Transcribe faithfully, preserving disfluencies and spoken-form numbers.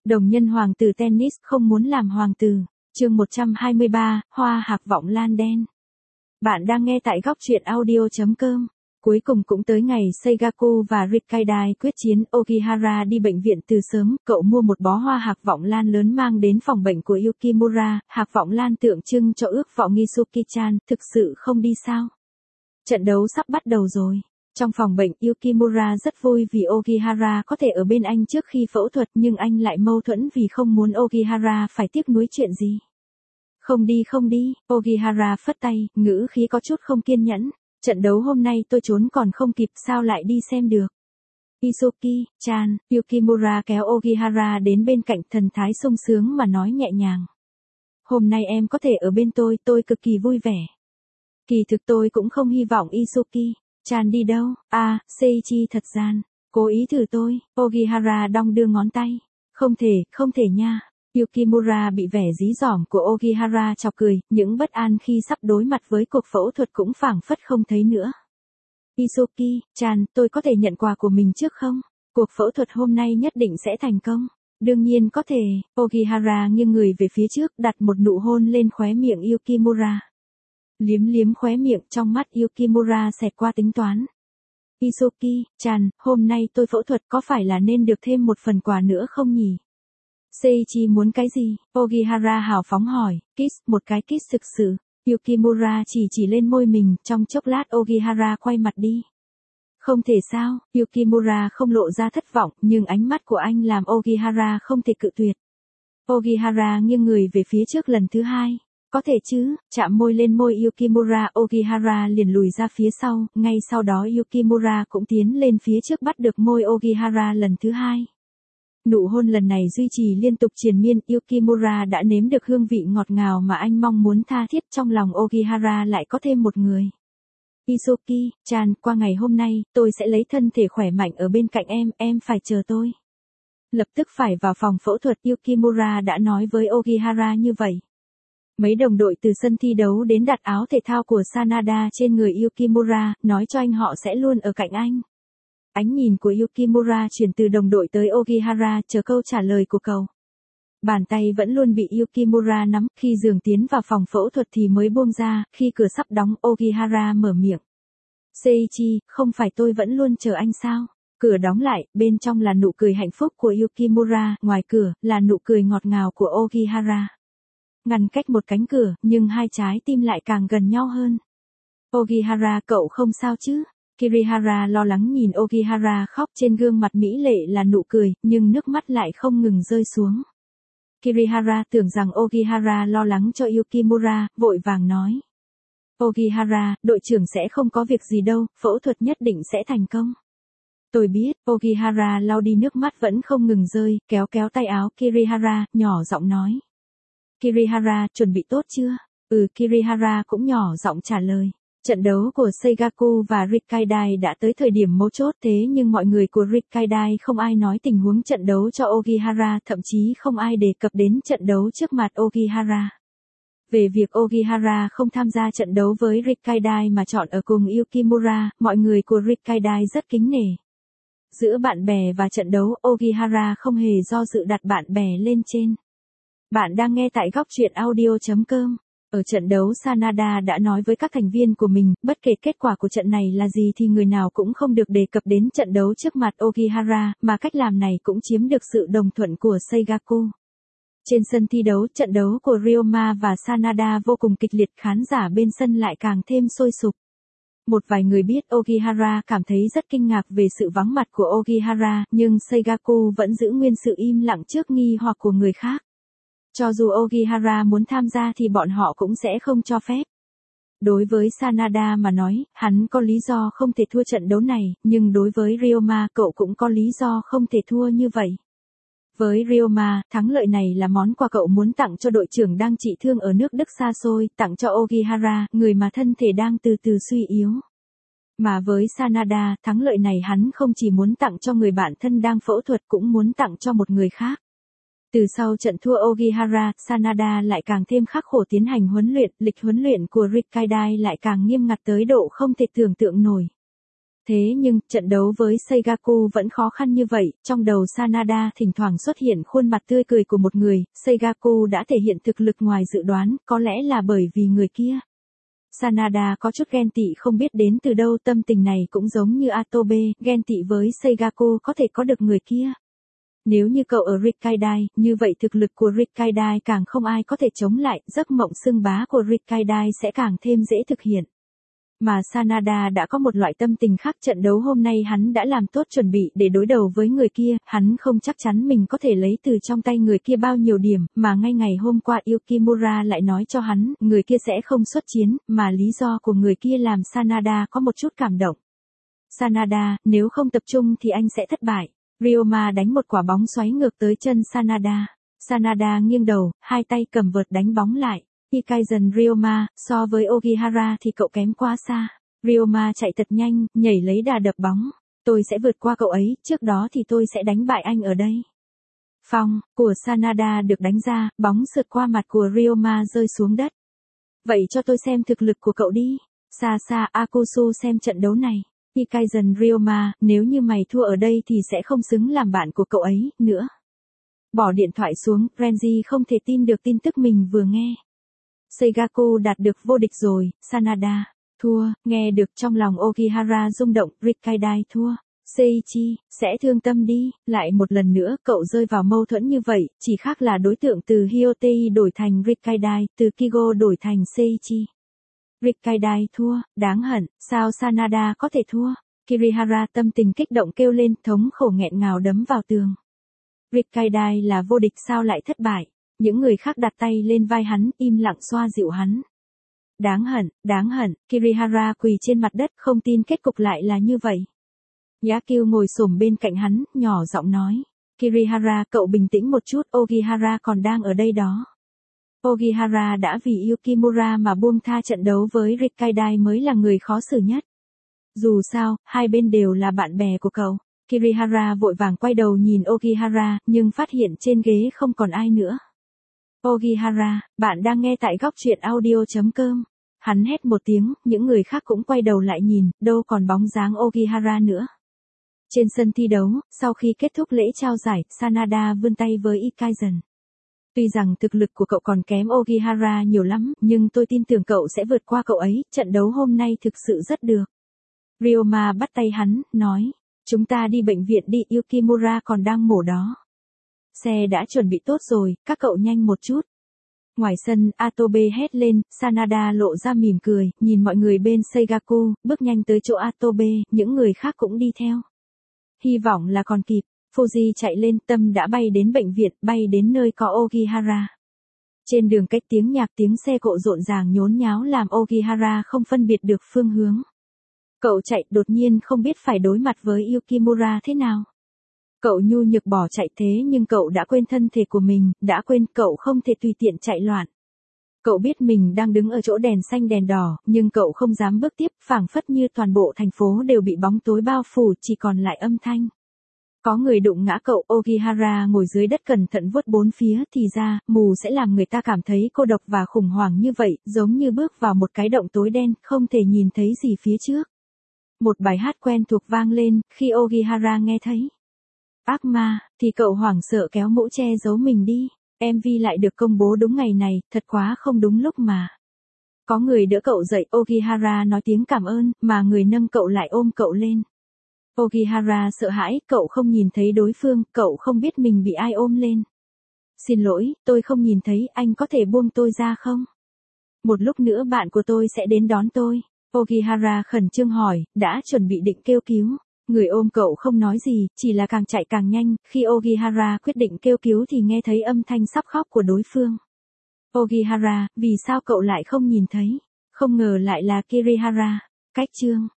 Đồng nhân hoàng tử tennis không muốn làm hoàng tử. Chương một trăm hai mươi ba, hoa hạc vọng lan đen. Bạn đang nghe tại góc truyện audio chấm com. Cuối cùng cũng tới ngày Seigaku và Rikkaidai quyết chiến. Ogihara đi bệnh viện từ sớm, cậu mua một bó hoa hạc vọng lan lớn mang đến phòng bệnh của Yukimura. Hạc vọng lan tượng trưng cho ước vọng Mitsuki-chan, thực sự không đi sao? Trận đấu sắp bắt đầu rồi. Trong phòng bệnh, Yukimura rất vui vì Ogihara có thể ở bên anh trước khi phẫu thuật, nhưng anh lại mâu thuẫn vì không muốn Ogihara phải tiếc nuối chuyện gì. Không đi không đi, Ogihara phất tay, ngữ khí có chút không kiên nhẫn. Trận đấu hôm nay tôi trốn còn không kịp, sao lại đi xem được. Isuki-chan, Yukimura kéo Ogihara đến bên cạnh, thần thái sung sướng mà nói nhẹ nhàng. Hôm nay em có thể ở bên tôi, tôi cực kỳ vui vẻ. Kỳ thực tôi cũng không hy vọng Isuki-chan đi đâu. À, Seiichi thật gian, cố ý thử tôi. Ogihara đong đưa ngón tay. Không thể, không thể nha. Yukimura bị vẻ dí dỏm của Ogihara chọc cười, những bất an khi sắp đối mặt với cuộc phẫu thuật cũng phảng phất không thấy nữa. Isuki-chan, tôi có thể nhận quà của mình trước không? Cuộc phẫu thuật hôm nay nhất định sẽ thành công. Đương nhiên có thể. Ogihara nghiêng người về phía trước, đặt một nụ hôn lên khóe miệng Yukimura. Liếm liếm khóe miệng, trong mắt Yukimura xẹt qua tính toán. Isuki-chan, hôm nay tôi phẫu thuật có phải là nên được thêm một phần quà nữa không nhỉ? Seiichi muốn cái gì? Ogihara hào phóng hỏi. Kiss, một cái kiss thực sự. Yukimura chỉ chỉ lên môi mình, trong chốc lát Ogihara quay mặt đi. Không thể sao? Yukimura không lộ ra thất vọng, nhưng ánh mắt của anh làm Ogihara không thể cự tuyệt. Ogihara nghiêng người về phía trước lần thứ hai. Có thể chứ, chạm môi lên môi Yukimura, Ogihara liền lùi ra phía sau, ngay sau đó Yukimura cũng tiến lên phía trước bắt được môi Ogihara lần thứ hai. Nụ hôn lần này duy trì liên tục triền miên, Yukimura đã nếm được hương vị ngọt ngào mà anh mong muốn tha thiết, trong lòng Ogihara lại có thêm một người. Isuki-chan, qua ngày hôm nay, tôi sẽ lấy thân thể khỏe mạnh ở bên cạnh em, em phải chờ tôi. Lập tức phải vào phòng phẫu thuật, Yukimura đã nói với Ogihara như vậy. Mấy đồng đội từ sân thi đấu đến đặt áo thể thao của Sanada trên người Yukimura, nói cho anh họ sẽ luôn ở cạnh anh. Ánh nhìn của Yukimura chuyển từ đồng đội tới Ogihara, chờ câu trả lời của cậu. Bàn tay vẫn luôn bị Yukimura nắm, khi giường tiến vào phòng phẫu thuật thì mới buông ra, khi cửa sắp đóng, Ogihara mở miệng. Seiichi, không phải tôi vẫn luôn chờ anh sao? Cửa đóng lại, bên trong là nụ cười hạnh phúc của Yukimura, ngoài cửa, là nụ cười ngọt ngào của Ogihara. Ngăn cách một cánh cửa, nhưng hai trái tim lại càng gần nhau hơn. Ogihara, cậu không sao chứ? Kirihara lo lắng nhìn Ogihara khóc, trên gương mặt mỹ lệ là nụ cười, nhưng nước mắt lại không ngừng rơi xuống. Kirihara tưởng rằng Ogihara lo lắng cho Yukimura, vội vàng nói. Ogihara, đội trưởng sẽ không có việc gì đâu, phẫu thuật nhất định sẽ thành công. Tôi biết. Ogihara lau đi nước mắt vẫn không ngừng rơi, kéo kéo tay áo Kirihara, nhỏ giọng nói. Kirihara, chuẩn bị tốt chưa? Ừ, Kirihara cũng nhỏ giọng trả lời. Trận đấu của Seigaku và Rikkaidai đã tới thời điểm mấu chốt, thế nhưng mọi người của Rikkaidai không ai nói tình huống trận đấu cho Ogihara, thậm chí không ai đề cập đến trận đấu trước mặt Ogihara. Về việc Ogihara không tham gia trận đấu với Rikkaidai mà chọn ở cùng Yukimura, mọi người của Rikkaidai rất kính nể. Giữa bạn bè và trận đấu, Ogihara không hề do dự đặt bạn bè lên trên. Bạn đang nghe tại góc truyện audio chấm com. Ở trận đấu, Sanada đã nói với các thành viên của mình, bất kể kết quả của trận này là gì thì người nào cũng không được đề cập đến trận đấu trước mặt Ogihara, mà cách làm này cũng chiếm được sự đồng thuận của Seigaku. Trên sân thi đấu, trận đấu của Ryoma và Sanada vô cùng kịch liệt, khán giả bên sân lại càng thêm sôi sục. Một vài người biết Ogihara cảm thấy rất kinh ngạc về sự vắng mặt của Ogihara, nhưng Seigaku vẫn giữ nguyên sự im lặng trước nghi hoặc của người khác. Cho dù Ogihara muốn tham gia thì bọn họ cũng sẽ không cho phép. Đối với Sanada mà nói, hắn có lý do không thể thua trận đấu này, nhưng đối với Ryoma, cậu cũng có lý do không thể thua như vậy. Với Ryoma, thắng lợi này là món quà cậu muốn tặng cho đội trưởng đang trị thương ở nước Đức xa xôi, tặng cho Ogihara, người mà thân thể đang từ từ suy yếu. Mà với Sanada, thắng lợi này hắn không chỉ muốn tặng cho người bạn thân đang phẫu thuật, cũng muốn tặng cho một người khác. Từ sau trận thua Ogihara, Sanada lại càng thêm khắc khổ tiến hành huấn luyện, lịch huấn luyện của Rikkaidai lại càng nghiêm ngặt tới độ không thể tưởng tượng nổi. Thế nhưng, trận đấu với Seigaku vẫn khó khăn như vậy, trong đầu Sanada thỉnh thoảng xuất hiện khuôn mặt tươi cười của một người, Seigaku đã thể hiện thực lực ngoài dự đoán, có lẽ là bởi vì người kia. Sanada có chút ghen tị không biết đến từ đâu, tâm tình này cũng giống như Atobe, ghen tị với Seigaku có thể có được người kia. Nếu như cậu ở Rikkaidai, như vậy thực lực của Rikkaidai càng không ai có thể chống lại, giấc mộng xưng bá của Rikkaidai sẽ càng thêm dễ thực hiện. Mà Sanada đã có một loại tâm tình khác, trận đấu hôm nay hắn đã làm tốt chuẩn bị để đối đầu với người kia, hắn không chắc chắn mình có thể lấy từ trong tay người kia bao nhiêu điểm, mà ngay ngày hôm qua Yukimura lại nói cho hắn, người kia sẽ không xuất chiến, mà lý do của người kia làm Sanada có một chút cảm động. Sanada, nếu không tập trung thì anh sẽ thất bại. Ryoma đánh một quả bóng xoáy ngược tới chân Sanada. Sanada nghiêng đầu, hai tay cầm vợt đánh bóng lại. Hikaizen Ryoma, so với Ogihara thì cậu kém quá xa. Ryoma chạy thật nhanh, nhảy lấy đà đập bóng. Tôi sẽ vượt qua cậu ấy, trước đó thì tôi sẽ đánh bại anh ở đây. Phong, của Sanada được đánh ra, bóng sượt qua mặt của Ryoma rơi xuống đất. Vậy cho tôi xem thực lực của cậu đi. Xa xa Akusu xem trận đấu này. Hikaizen Ryoma, nếu như mày thua ở đây thì sẽ không xứng làm bạn của cậu ấy, nữa. Bỏ điện thoại xuống, Renji không thể tin được tin tức mình vừa nghe. Seigaku đạt được vô địch rồi, Sanada, thua, nghe được trong lòng Ogihara rung động, Rikkaidai thua. Seiichi, sẽ thương tâm đi, lại một lần nữa cậu rơi vào mâu thuẫn như vậy, chỉ khác là đối tượng từ Hyotei đổi thành Rikkaidai, từ Kigo đổi thành Seiichi. Rikkaidai thua, đáng hận, sao Sanada có thể thua? Kirihara tâm tình kích động kêu lên, thống khổ nghẹn ngào đấm vào tường. Rikkaidai là vô địch sao lại thất bại? Những người khác đặt tay lên vai hắn, im lặng xoa dịu hắn. Đáng hận, đáng hận, Kirihara quỳ trên mặt đất, không tin kết cục lại là như vậy. Yakyu ngồi xổm bên cạnh hắn, nhỏ giọng nói. Kirihara, cậu bình tĩnh một chút, Ogihara còn đang ở đây đó. Ogihara đã vì Yukimura mà buông tha trận đấu với Rikkaidai mới là người khó xử nhất. Dù sao, hai bên đều là bạn bè của cậu. Kirihara vội vàng quay đầu nhìn Ogihara, nhưng phát hiện trên ghế không còn ai nữa. Ogihara, bạn đang nghe tại góc truyện audio chấm com. Hắn hét một tiếng, những người khác cũng quay đầu lại nhìn, đâu còn bóng dáng Ogihara nữa. Trên sân thi đấu, sau khi kết thúc lễ trao giải, Sanada vươn tay với Hikaizen. Tuy rằng thực lực của cậu còn kém Ogihara nhiều lắm, nhưng tôi tin tưởng cậu sẽ vượt qua cậu ấy, trận đấu hôm nay thực sự rất được. Ryoma bắt tay hắn, nói, chúng ta đi bệnh viện đi, Yukimura còn đang mổ đó. Xe đã chuẩn bị tốt rồi, các cậu nhanh một chút. Ngoài sân, Atobe hét lên, Sanada lộ ra mỉm cười, nhìn mọi người bên Seigaku, bước nhanh tới chỗ Atobe, những người khác cũng đi theo. Hy vọng là còn kịp. Fuji chạy lên, Tâm đã bay đến bệnh viện, bay đến nơi có Ogihara. Trên đường cách tiếng nhạc tiếng xe cộ rộn ràng nhốn nháo làm Ogihara không phân biệt được phương hướng. Cậu chạy đột nhiên không biết phải đối mặt với Yukimura thế nào. Cậu nhu nhược bỏ chạy thế nhưng cậu đã quên thân thể của mình, đã quên cậu không thể tùy tiện chạy loạn. Cậu biết mình đang đứng ở chỗ đèn xanh đèn đỏ, nhưng cậu không dám bước tiếp, phảng phất như toàn bộ thành phố đều bị bóng tối bao phủ, chỉ còn lại âm thanh. Có người đụng ngã cậu, Ogihara ngồi dưới đất cẩn thận vuốt bốn phía, thì ra, mù sẽ làm người ta cảm thấy cô độc và khủng hoảng như vậy, giống như bước vào một cái động tối đen, không thể nhìn thấy gì phía trước. Một bài hát quen thuộc vang lên, khi Ogihara nghe thấy. Ác ma, thì cậu hoảng sợ kéo mũ che giấu mình đi. em vê lại được công bố đúng ngày này, thật quá không đúng lúc mà. Có người đỡ cậu dậy, Ogihara nói tiếng cảm ơn, mà người nâng cậu lại ôm cậu lên. Ogihara sợ hãi, cậu không nhìn thấy đối phương, cậu không biết mình bị ai ôm lên. Xin lỗi, tôi không nhìn thấy, anh có thể buông tôi ra không? Một lúc nữa bạn của tôi sẽ đến đón tôi. Ogihara khẩn trương hỏi, đã chuẩn bị định kêu cứu. Người ôm cậu không nói gì, chỉ là càng chạy càng nhanh, khi Ogihara quyết định kêu cứu thì nghe thấy âm thanh sắp khóc của đối phương. Ogihara, vì sao cậu lại không nhìn thấy? Không ngờ lại là Kirihara. Cách chương